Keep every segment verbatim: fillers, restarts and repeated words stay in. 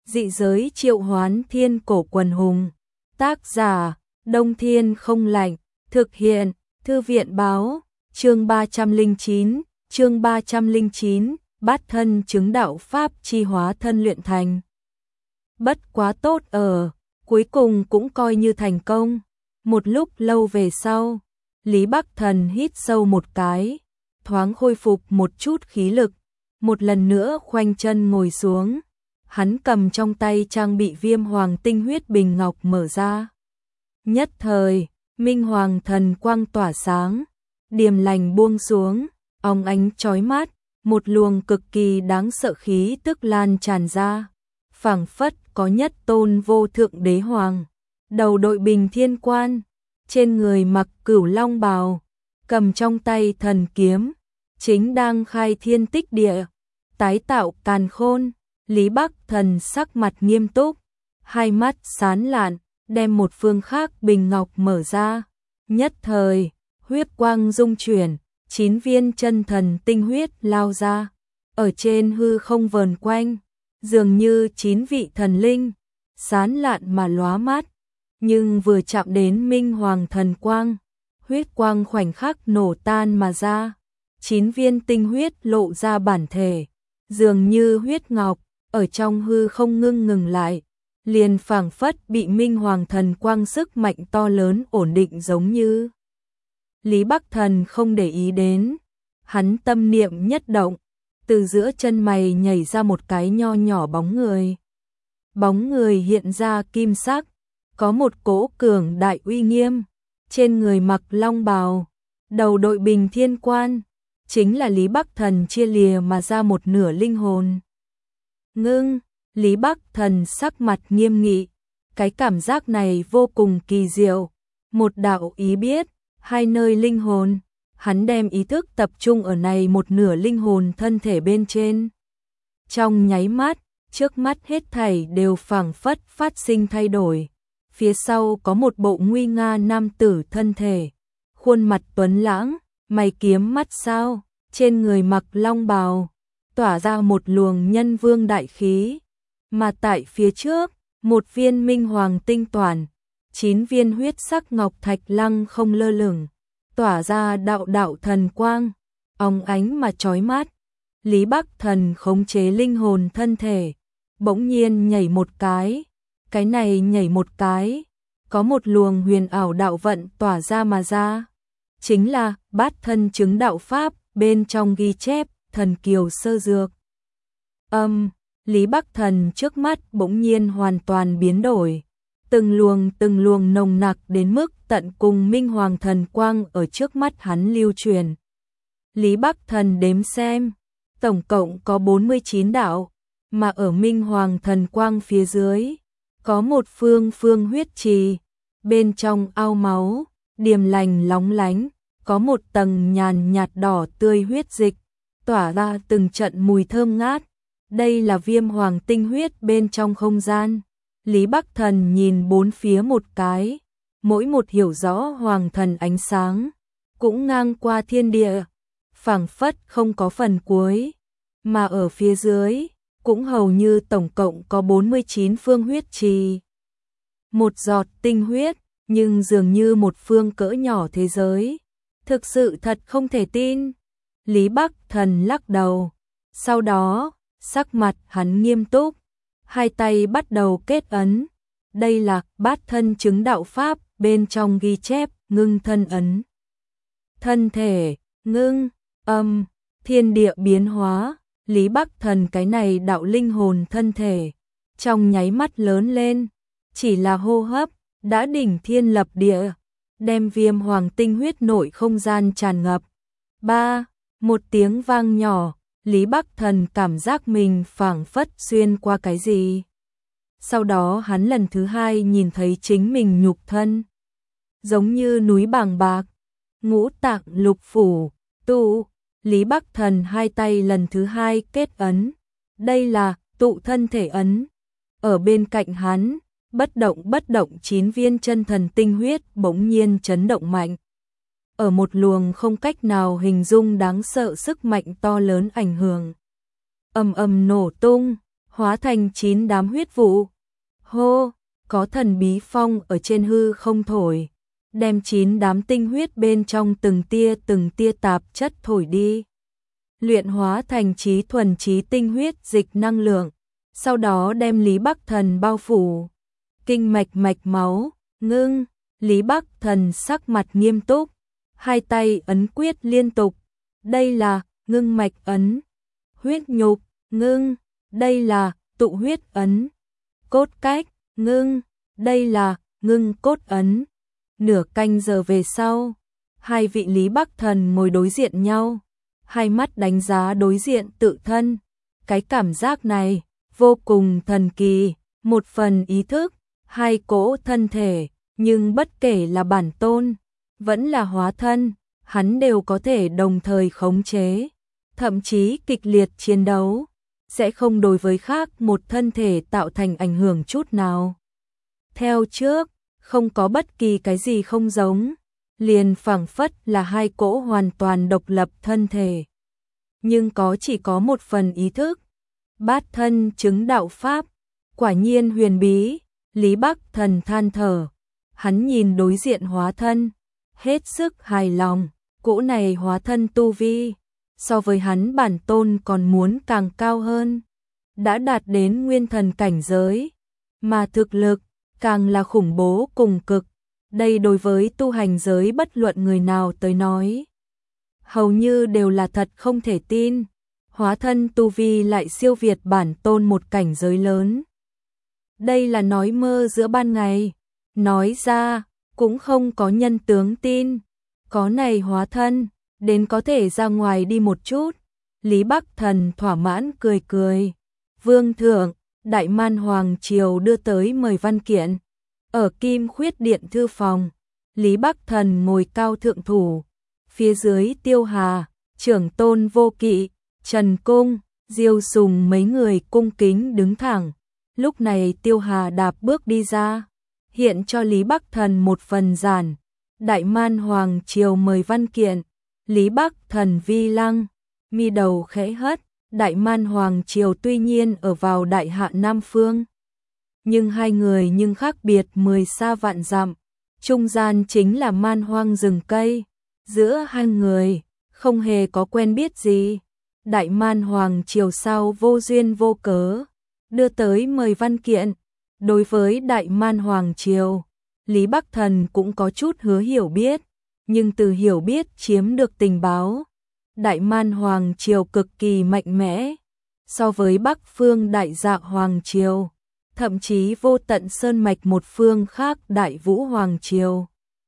Dị giới triệu hoán thiên cổ quần hùng. Tác giả, Đông Thiên không lạnh. Thực hiện, Thư viện báo. Chương ba trăm lẻ chín, chương ba trăm lẻ chín, bát thân chứng đạo pháp chi hóa thân luyện thành. Bất quá tốt ở, cuối cùng cũng coi như thành công. Một lúc lâu về sau, Lý Bắc Thần hít sâu một cái, thoáng khôi phục một chút khí lực, một lần nữa khoanh chân ngồi xuống. Hắn cầm trong tay trang bị viêm hoàng tinh huyết bình ngọc mở ra. Nhất thời, minh hoàng thần quang tỏa sáng, điềm lành buông xuống, óng ánh chói mắt, một luồng cực kỳ đáng sợ khí tức lan tràn ra, phảng phất có nhất tôn vô thượng đế hoàng, đầu đội bình thiên quan, trên người mặc cửu long bào, cầm trong tay thần kiếm, chính đang khai thiên tích địa, tái tạo càn khôn. Lý Bắc Thần sắc mặt nghiêm túc, hai mắt sáng lạn, đem một phương khác bình ngọc mở ra. Nhất thời, huyết quang dung chuyển, chín viên chân thần tinh huyết lao ra, ở trên hư không vờn quanh, dường như chín vị thần linh, sáng lạn mà lóa mắt. Nhưng vừa chạm đến minh hoàng thần quang, huyết quang khoảnh khắc nổ tan mà ra, chín viên tinh huyết lộ ra bản thể, dường như huyết ngọc, ở trong hư không ngưng ngừng lại, liền phảng phất bị minh hoàng thần quang sức mạnh to lớn ổn định giống như. Lý Bắc Thần không để ý đến, hắn tâm niệm nhất động, từ giữa chân mày nhảy ra một cái nho nhỏ bóng người. Bóng người hiện ra kim sắc, có một cỗ cường đại uy nghiêm, trên người mặc long bào, đầu đội bình thiên quan, chính là Lý Bắc Thần chia lìa mà ra một nửa linh hồn. Ngưng, Lý Bắc Thần sắc mặt nghiêm nghị, cái cảm giác này vô cùng kỳ diệu, một đạo ý biết, hai nơi linh hồn, hắn đem ý thức tập trung ở này một nửa linh hồn thân thể bên trên. Trong nháy mắt, trước mắt hết thảy đều phảng phất phát sinh thay đổi, phía sau có một bộ nguy nga nam tử thân thể, khuôn mặt tuấn lãng, mày kiếm mắt sao, trên người mặc long bào, tỏa ra một luồng nhân vương đại khí, mà tại phía trước, một viên minh hoàng tinh toàn, chín viên huyết sắc ngọc thạch lăng không lơ lửng, tỏa ra đạo đạo thần quang, óng ánh mà chói mắt. Lý Bắc Thần khống chế linh hồn thân thể, bỗng nhiên nhảy một cái, cái này nhảy một cái, có một luồng huyền ảo đạo vận tỏa ra mà ra, chính là bát thân chứng đạo pháp bên trong ghi chép thần kiều sơ dược. Âm, um, Lý Bắc Thần trước mắt bỗng nhiên hoàn toàn biến đổi, từng luồng từng luồng nồng nặc đến mức tận cùng minh hoàng thần quang ở trước mắt hắn lưu truyền. Lý Bắc Thần đếm xem, tổng cộng có bốn mươi chín đạo, mà ở minh hoàng thần quang phía dưới, có một phương phương huyết trì, bên trong ao máu, điềm lành lóng lánh, có một tầng nhàn nhạt đỏ tươi huyết dịch, tỏa ra từng trận mùi thơm ngát. Đây là viêm hoàng tinh huyết bên trong không gian. Lý Bắc Thần nhìn bốn phía một cái, mỗi một hiểu rõ hoàng thần ánh sáng, cũng ngang qua thiên địa, phảng phất không có phần cuối, mà ở phía dưới, cũng hầu như tổng cộng có bốn mươi chín phương huyết trì. Một giọt tinh huyết, nhưng dường như một phương cỡ nhỏ thế giới. Thực sự thật không thể tin. Lý Bắc Thần lắc đầu, sau đó, sắc mặt hắn nghiêm túc, hai tay bắt đầu kết ấn. Đây là bát thân chứng đạo pháp bên trong ghi chép ngưng thân ấn. Thân thể, ngưng, âm, thiên địa biến hóa, Lý Bắc Thần cái này đạo linh hồn thân thể, trong nháy mắt lớn lên, chỉ là hô hấp, đã đỉnh thiên lập địa, đem viêm hoàng tinh huyết nội không gian tràn ngập. Ba, một tiếng vang nhỏ, Lý Bắc Thần cảm giác mình phảng phất xuyên qua cái gì. Sau đó hắn lần thứ hai nhìn thấy chính mình nhục thân, giống như núi bàng bạc, ngũ tạng lục phủ, tụ. Lý Bắc Thần hai tay lần thứ hai kết ấn, đây là tụ thân thể ấn. Ở bên cạnh hắn, bất động bất động chín viên chân thần tinh huyết bỗng nhiên chấn động mạnh. Ở một luồng không cách nào hình dung đáng sợ sức mạnh to lớn ảnh hưởng. Ầm ầm nổ tung, hóa thành chín đám huyết vụ. Hô, có thần bí phong ở trên hư không thổi, đem chín đám tinh huyết bên trong từng tia từng tia tạp chất thổi đi. Luyện hóa thành trí thuần trí tinh huyết dịch năng lượng, sau đó đem Lý Bắc Thần bao phủ. Kinh mạch mạch máu, ngưng, Lý Bắc Thần sắc mặt nghiêm túc, hai tay ấn quyết liên tục. Đây là ngưng mạch ấn. Huyết nhục, ngưng, đây là tụ huyết ấn. Cốt cách, ngưng, đây là ngưng cốt ấn. Nửa canh giờ về sau, hai vị Lý Bắc Thần ngồi đối diện nhau, hai mắt đánh giá đối diện tự thân. Cái cảm giác này vô cùng thần kỳ, một phần ý thức, hai cỗ thân thể, nhưng bất kể là bản tôn, vẫn là hóa thân, hắn đều có thể đồng thời khống chế, thậm chí kịch liệt chiến đấu, sẽ không đối với khác một thân thể tạo thành ảnh hưởng chút nào. Theo trước, không có bất kỳ cái gì không giống, liền phảng phất là hai cỗ hoàn toàn độc lập thân thể. Nhưng có chỉ có một phần ý thức. Bát thân chứng đạo pháp, quả nhiên huyền bí, Lý Bắc Thần than thở. Hắn nhìn đối diện hóa thân, hết sức hài lòng, cỗ này hóa thân tu vi, so với hắn bản tôn còn muốn càng cao hơn, đã đạt đến nguyên thần cảnh giới, mà thực lực càng là khủng bố cùng cực. Đây đối với tu hành giới bất luận người nào tới nói, hầu như đều là thật không thể tin. Hóa thân tu vi lại siêu việt bản tôn một cảnh giới lớn. Đây là nói mơ giữa ban ngày, nói ra cũng không có nhân tướng tin. Có này hóa thân, đến có thể ra ngoài đi một chút. Lý Bắc Thần thỏa mãn cười cười. Vương thượng, Đại Man Hoàng Triều đưa tới mời văn kiện. Ở Kim Khuyết Điện thư phòng, Lý Bắc Thần ngồi cao thượng thủ. Phía dưới Tiêu Hà, Trưởng Tôn Vô Kỵ, Trần Cung, Diêu Sùng mấy người cung kính đứng thẳng. Lúc này Tiêu Hà đạp bước đi ra, hiện cho Lý Bắc Thần một phần giản. Đại Man Hoàng Triều mời văn kiện. Lý Bắc Thần vi lăng, mi đầu khẽ hất. Đại Man Hoàng Triều tuy nhiên ở vào Đại Hạ Nam Phương, nhưng hai người nhưng khác biệt mười xa vạn dặm. Trung gian chính là man hoang rừng cây. Giữa hai người không hề có quen biết gì. Đại Man Hoàng Triều sao vô duyên vô cớ đưa tới mời văn kiện. Đối với Đại Man Hoàng Triều, Lý Bắc Thần cũng có chút hứa hiểu biết, nhưng từ hiểu biết chiếm được tình báo. Đại Man Hoàng Triều cực kỳ mạnh mẽ, so với Bắc Phương Đại Dạ Hoàng Triều, thậm chí Vô Tận Sơn Mạch một phương khác Đại Vũ Hoàng Triều,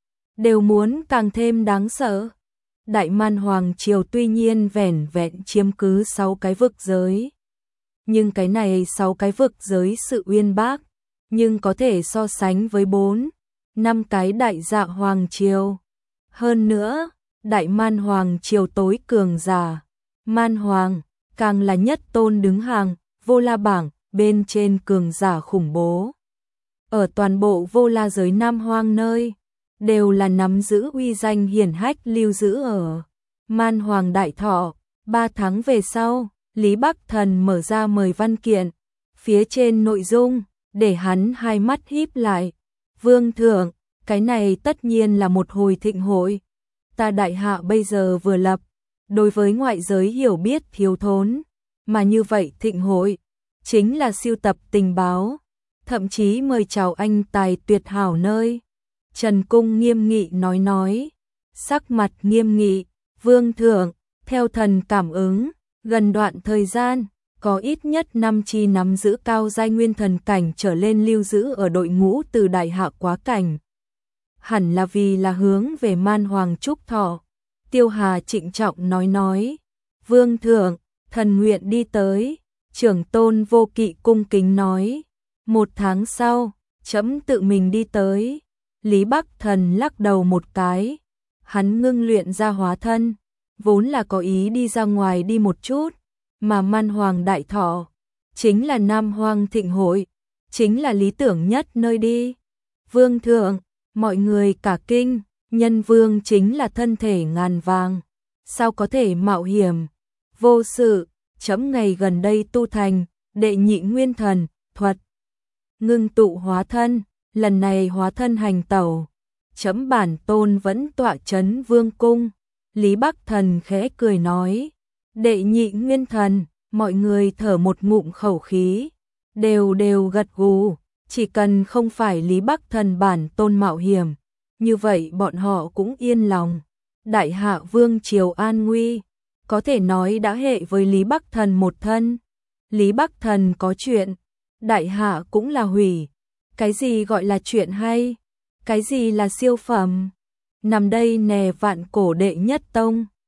đều muốn càng thêm đáng sợ. Đại Man Hoàng Triều tuy nhiên vẻn vẹn chiếm cứ sáu cái vực giới, nhưng cái này sáu cái vực giới sự uyên bác, nhưng có thể so sánh với bốn, năm cái Đại Dạ Hoàng Triều. Hơn nữa, Đại Man Hoàng Triều tối cường giả, Man Hoàng, càng là nhất tôn đứng hàng, Vô La bảng, bên trên cường giả khủng bố. Ở toàn bộ Vô La giới Nam Hoang nơi, đều là nắm giữ uy danh hiển hách lưu giữ ở Man Hoàng Đại Thọ. Ba tháng về sau, Lý Bắc Thần mở ra mời văn kiện, phía trên nội dung, để hắn hai mắt híp lại. Vương thượng, cái này tất nhiên là một hồi thịnh hội. Ta Đại Hạ bây giờ vừa lập, đối với ngoại giới hiểu biết thiếu thốn, mà như vậy thịnh hội chính là sưu tập tình báo, thậm chí mời chào anh tài tuyệt hảo nơi. Trần Cung nghiêm nghị nói nói, sắc mặt nghiêm nghị. Vương thượng, theo thần cảm ứng, gần đoạn thời gian, có ít nhất năm chi nắm giữ cao giai nguyên thần cảnh trở lên lưu giữ ở đội ngũ từ Đại Hạ quá cảnh. Hẳn là vì là hướng về Man Hoàng Trúc Thọ. Tiêu Hà trịnh trọng nói nói, Vương thượng, thần nguyện đi tới. Trưởng Tôn Vô Kỵ cung kính nói, một tháng sau, trẫm tự mình đi tới. Lý Bắc Thần lắc đầu một cái, hắn ngưng luyện ra hóa thân, vốn là có ý đi ra ngoài đi một chút, mà Man Hoàng Đại Thọ chính là Nam Hoang thịnh hội, chính là lý tưởng nhất nơi đi. Vương thượng, mọi người cả kinh, nhân vương chính là thân thể ngàn vàng, sao có thể mạo hiểm. Vô sự, trẫm ngày gần đây tu thành, đệ nhị nguyên thần, thuật. Ngưng tụ hóa thân, lần này hóa thân hành tẩu. Chấm bản tôn vẫn tọa chấn vương cung. Lý Bắc Thần khẽ cười nói. Đệ nhị nguyên thần, mọi người thở một ngụm khẩu khí. Đều đều gật gù, chỉ cần không phải Lý Bắc Thần bản tôn mạo hiểm. Như vậy bọn họ cũng yên lòng. Đại hạ vương triều an nguy, có thể nói đã hệ với Lý Bắc Thần một thân. Lý Bắc Thần có chuyện, đại hạ cũng là hủy. Cái gì gọi là chuyện hay? Cái gì là siêu phẩm? Nằm đây nè vạn cổ đệ nhất tông.